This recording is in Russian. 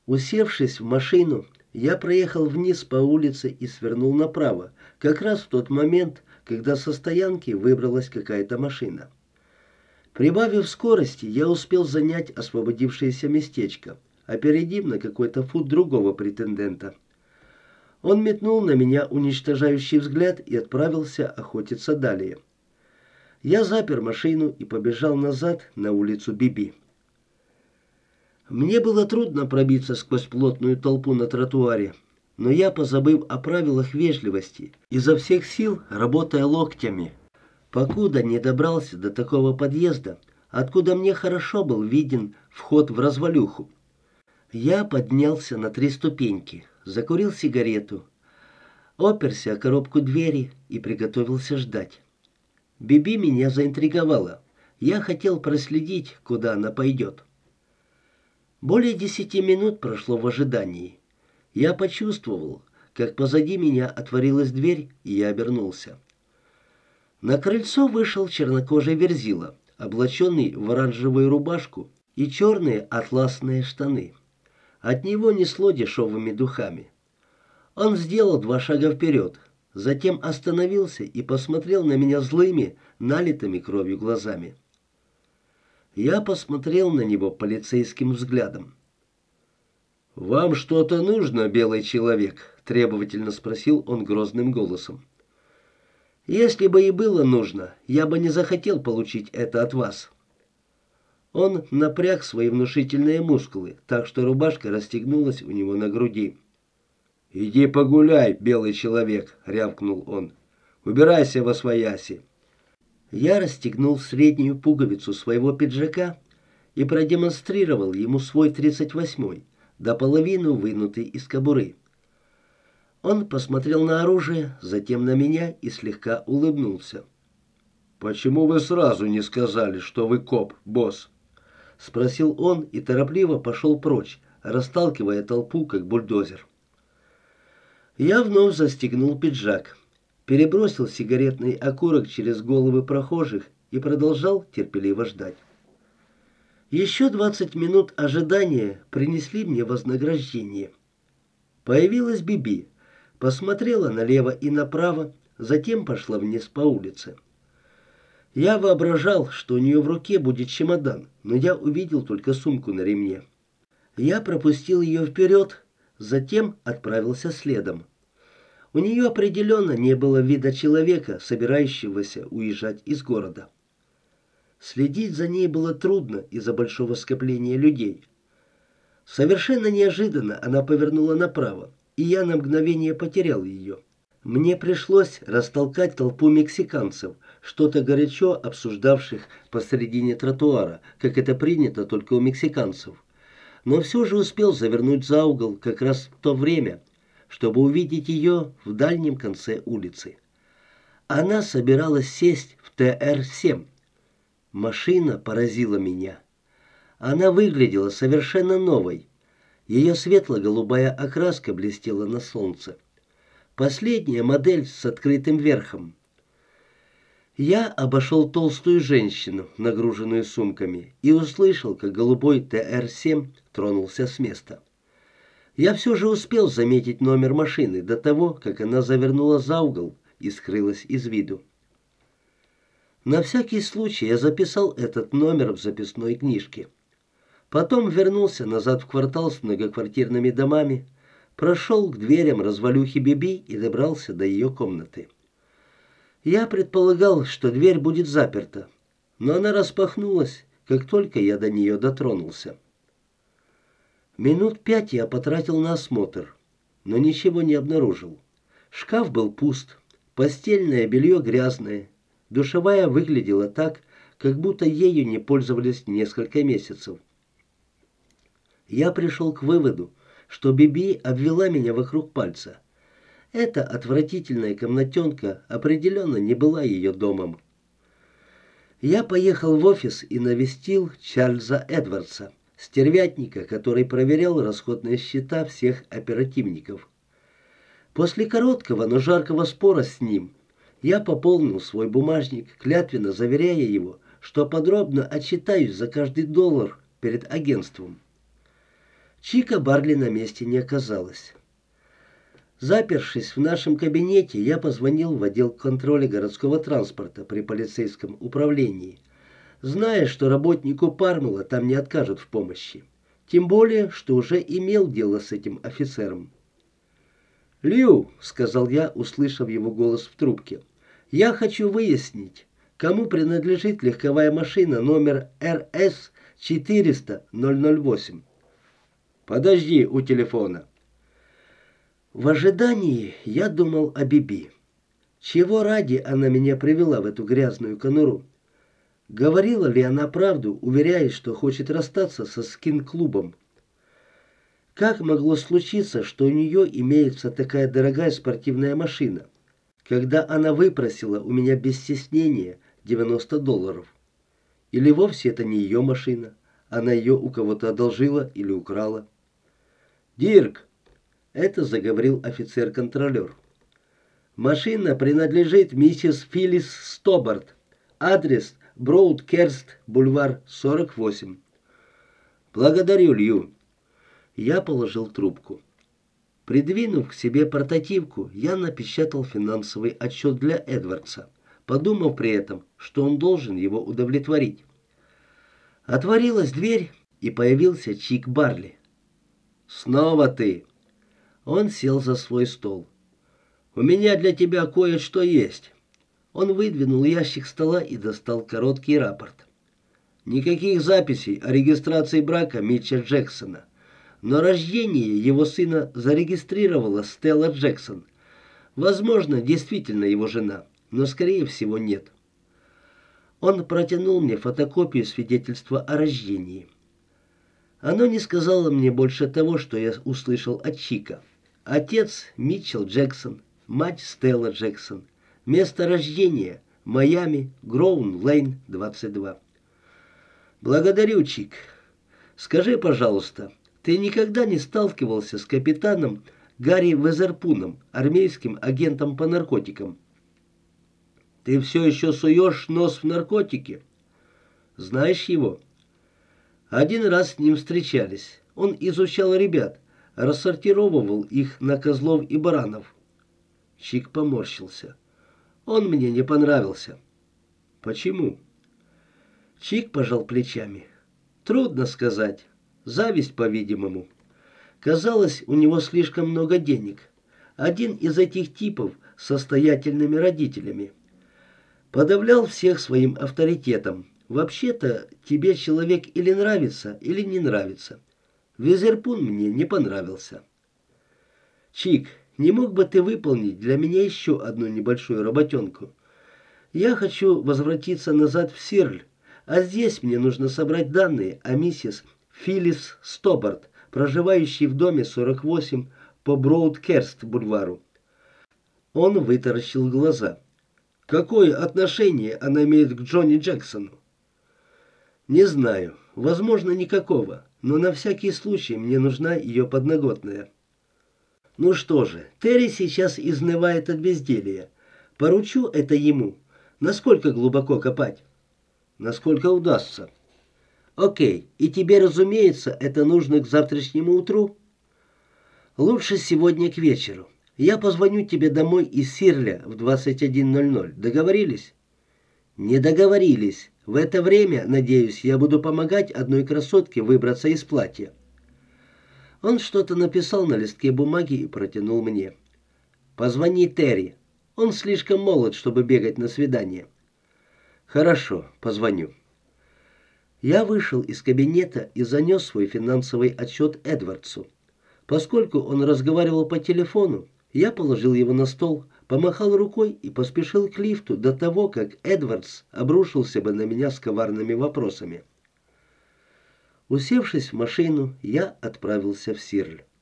Усевшись в машину, я проехал вниз по улице и свернул направо, как раз в тот момент, когда со стоянки выбралась какая-то машина. Прибавив скорости, я успел занять освободившееся местечко, опередив на какой-то фут другого претендента. Он метнул на меня уничтожающий взгляд и отправился охотиться далее. Я запер машину и побежал назад на улицу Биби. Мне было трудно пробиться сквозь плотную толпу на тротуаре, но я, позабыв о правилах вежливости, изо всех сил, работая локтями, покуда не добрался до такого подъезда, откуда мне хорошо был виден вход в развалюху. Я поднялся на 3 ступеньки, закурил сигарету, оперся о коробку двери и приготовился ждать. Биби меня заинтриговала. Я хотел проследить, куда она пойдет. Более 10 минут прошло в ожидании. Я почувствовал, как позади меня отворилась дверь, и я обернулся. На крыльцо вышел чернокожий верзила, облаченный в оранжевую рубашку и черные атласные штаны. От него несло дешевыми духами. Он сделал 2 шага вперед, затем остановился и посмотрел на меня злыми, налитыми кровью глазами. Я посмотрел на него полицейским взглядом. «Вам что-то нужно, белый человек?» — требовательно спросил он грозным голосом. «Если бы и было нужно, я бы не захотел получить это от вас». Он напряг свои внушительные мускулы, так что рубашка расстегнулась у него на груди. «Иди погуляй, белый человек!» — рявкнул он. «Убирайся восвояси!» Я расстегнул среднюю пуговицу своего пиджака и продемонстрировал ему свой 38-й, до половины вынутый из кобуры. Он посмотрел на оружие, затем на меня и слегка улыбнулся. «Почему вы сразу не сказали, что вы коп, босс?» — спросил он и торопливо пошел прочь, расталкивая толпу, как бульдозер. Я вновь застегнул пиджак, перебросил сигаретный окурок через головы прохожих и продолжал терпеливо ждать. Еще 20 минут ожидания принесли мне вознаграждение. Появилась Биби, посмотрела налево и направо, затем пошла вниз по улице. Я воображал, что у нее в руке будет чемодан, но я увидел только сумку на ремне. Я пропустил ее вперед, затем отправился следом. У нее определенно не было вида человека, собирающегося уезжать из города. Следить за ней было трудно из-за большого скопления людей. Совершенно неожиданно она повернула направо, и я на мгновение потерял ее. Мне пришлось растолкать толпу мексиканцев, что-то горячо обсуждавших посредине тротуара, как это принято только у мексиканцев. Но все же успел завернуть за угол как раз в то время, чтобы увидеть ее в дальнем конце улицы. Она собиралась сесть в ТР-7. Машина поразила меня. Она выглядела совершенно новой. Ее светло-голубая окраска блестела на солнце. Последняя модель с открытым верхом. Я обошел толстую женщину, нагруженную сумками, и услышал, как голубой ТР-7 тронулся с места. Я все же успел заметить номер машины до того, как она завернула за угол и скрылась из виду. На всякий случай я записал этот номер в записной книжке. Потом вернулся назад в квартал с многоквартирными домами, прошел к дверям развалюхи Биби и добрался до ее комнаты. Я предполагал, что дверь будет заперта, но она распахнулась, как только я до нее дотронулся. Минут 5 я потратил на осмотр, но ничего не обнаружил. Шкаф был пуст, постельное белье грязное, душевая выглядела так, как будто ею не пользовались несколько месяцев. Я пришел к выводу, что Биби обвела меня вокруг пальца. Эта отвратительная комнатенка определенно не была ее домом. Я поехал в офис и навестил Чарльза Эдвардса, стервятника, который проверял расходные счета всех оперативников. После короткого, но жаркого спора с ним я пополнил свой бумажник, клятвенно заверяя его, что подробно отчитаюсь за каждый доллар перед агентством. Чика Барли на месте не оказалось. Запершись в нашем кабинете, я позвонил в отдел контроля городского транспорта при полицейском управлении, зная, что работнику Пармела там не откажут в помощи. Тем более, что уже имел дело с этим офицером. «Лью», — сказал я, услышав его голос в трубке, — «я хочу выяснить, кому принадлежит легковая машина номер РС-400-008». «Подожди у телефона». В ожидании я думал о Биби. Чего ради она меня привела в эту грязную конуру? Говорила ли она правду, уверяясь, что хочет расстаться со скин-клубом? Как могло случиться, что у нее имеется такая дорогая спортивная машина, когда она выпросила у меня без стеснения $90? Или вовсе это не ее машина, она ее у кого-то одолжила или украла? «Дирк!» — это заговорил офицер-контролер. «Машина принадлежит миссис Филлис Стобарт. Адрес Броудкерст, бульвар 48. «Благодарю, Лью». Я положил трубку. Придвинув к себе портативку, я напечатал финансовый отчет для Эдвардса, подумав при этом, что он должен его удовлетворить. Отворилась дверь, и появился Чик Барли. «Снова ты!» Он сел за свой стол. «У меня для тебя кое-что есть». Он выдвинул ящик стола и достал короткий рапорт. «Никаких записей о регистрации брака Митча Джексона. Но рождение его сына зарегистрировала Стелла Джексон. Возможно, действительно его жена, но, скорее всего, нет». Он протянул мне фотокопию свидетельства о рождении. Оно не сказало мне больше того, что я услышал от Чика. Отец Митчелл Джексон, мать Стелла Джексон. Место рождения – Майами, Гроун-Лейн, 22. «Благодарю, Чик. Скажи, пожалуйста, ты никогда не сталкивался с капитаном Гарри Везерпуном, армейским агентом по наркотикам?» «Ты все еще суешь нос в наркотики? Знаешь его?» «Один раз с ним встречались. Он изучал ребят, рассортировывал их на козлов и баранов». Чик поморщился. «Он мне не понравился». «Почему?» Чик пожал плечами. «Трудно сказать. Зависть, по-видимому. Казалось, у него слишком много денег. Один из этих типов с состоятельными родителями. Подавлял всех своим авторитетом. Вообще-то, тебе человек или нравится, или не нравится. Везерпун мне не понравился». «Чик, не мог бы ты выполнить для меня еще одну небольшую работенку? Я хочу возвратиться назад в Сирль, а здесь мне нужно собрать данные о миссис Филлис Стобарт, проживающей в доме 48 по Броудкерст-бульвару». Он вытаращил глаза. «Какое отношение она имеет к Джонни Джексону?» «Не знаю. Возможно, никакого. Но на всякий случай мне нужна ее подноготная». «Ну что же, Терри сейчас изнывает от безделья. Поручу это ему. Насколько глубоко копать?» «Насколько удастся». «Окей. И тебе, разумеется, это нужно к завтрашнему утру?» «Лучше сегодня к вечеру. Я позвоню тебе домой из Сирля в 21:00. Договорились?» «Не договорились. В это время, надеюсь, я буду помогать одной красотке выбраться из платья». Он что-то написал на листке бумаги и протянул мне. «Позвони Терри. Он слишком молод, чтобы бегать на свидание». «Хорошо, позвоню». Я вышел из кабинета и занес свой финансовый отчет Эдвардсу. Поскольку он разговаривал по телефону, я положил его на стол, помахал рукой и поспешил к лифту до того, как Эдвардс обрушился бы на меня с коварными вопросами. Усевшись в машину, я отправился в Сирль.